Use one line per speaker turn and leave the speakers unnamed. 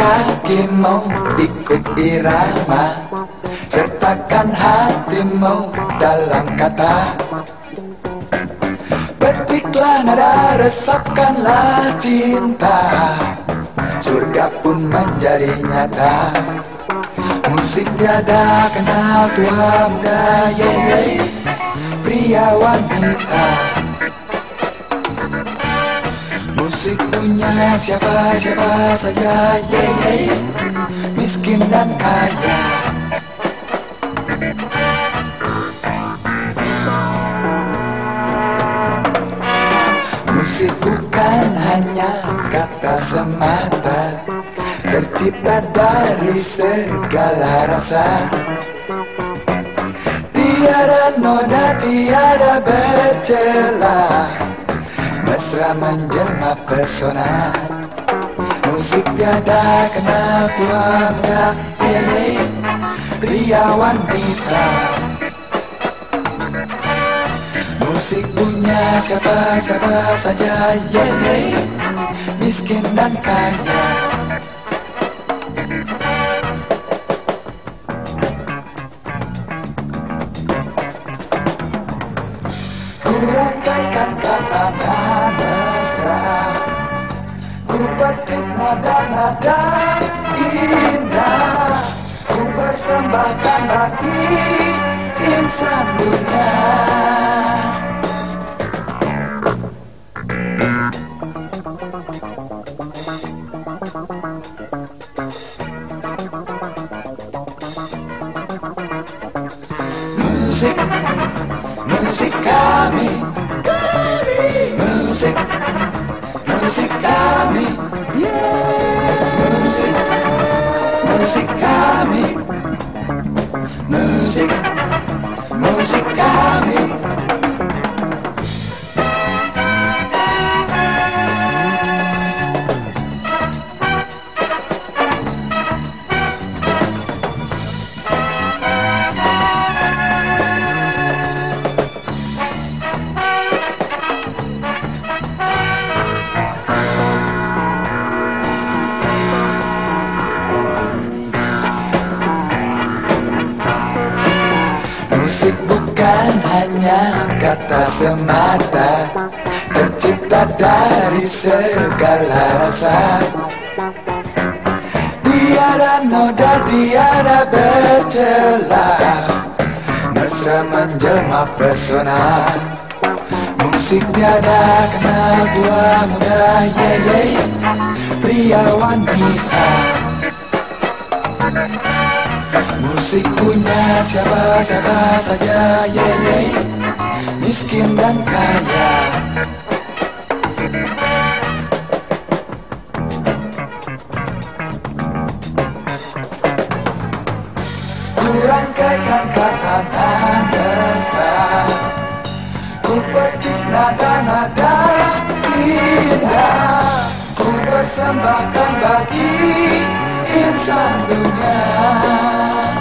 kakimu ikut irama, sertakan hatimu dalam kata. Petiklah nada, resapkanlah cinta, surga pun menjadi nyata. Musik tiada kenal tua muda, pria wanita. Musik punya siapa-siapa saja, miskin dan kaya. Musik bukan hanya kata semata, tercipta dari segala rasa. Tiada noda, tiada bercela, mesra menjelma pesona. Musik tiada kenal tua muda, pria wanita. Musik punya siapa-siapa saja, miskin dan kaya. Ku rangkaikan kata-kata mesra, ku petik nada-nada indah, ku persembahkan bagi insan dunia. Musik, musik kami, musik, musik kami, musik, musik kami, musik, musik kami. Musik bukan hanya kata semata, tercipta dari segala rasa. Tiada noda, tiada bercela, mesra menjelma pesona. Musik tiada kenal tua muda, pria wanita. Musik punya siapa-siapa saja, miskin dan kaya. Ku rangkaikan kata-kata mesra, ku petik nada-nada indah, ku persembahkan bagi insan dunia.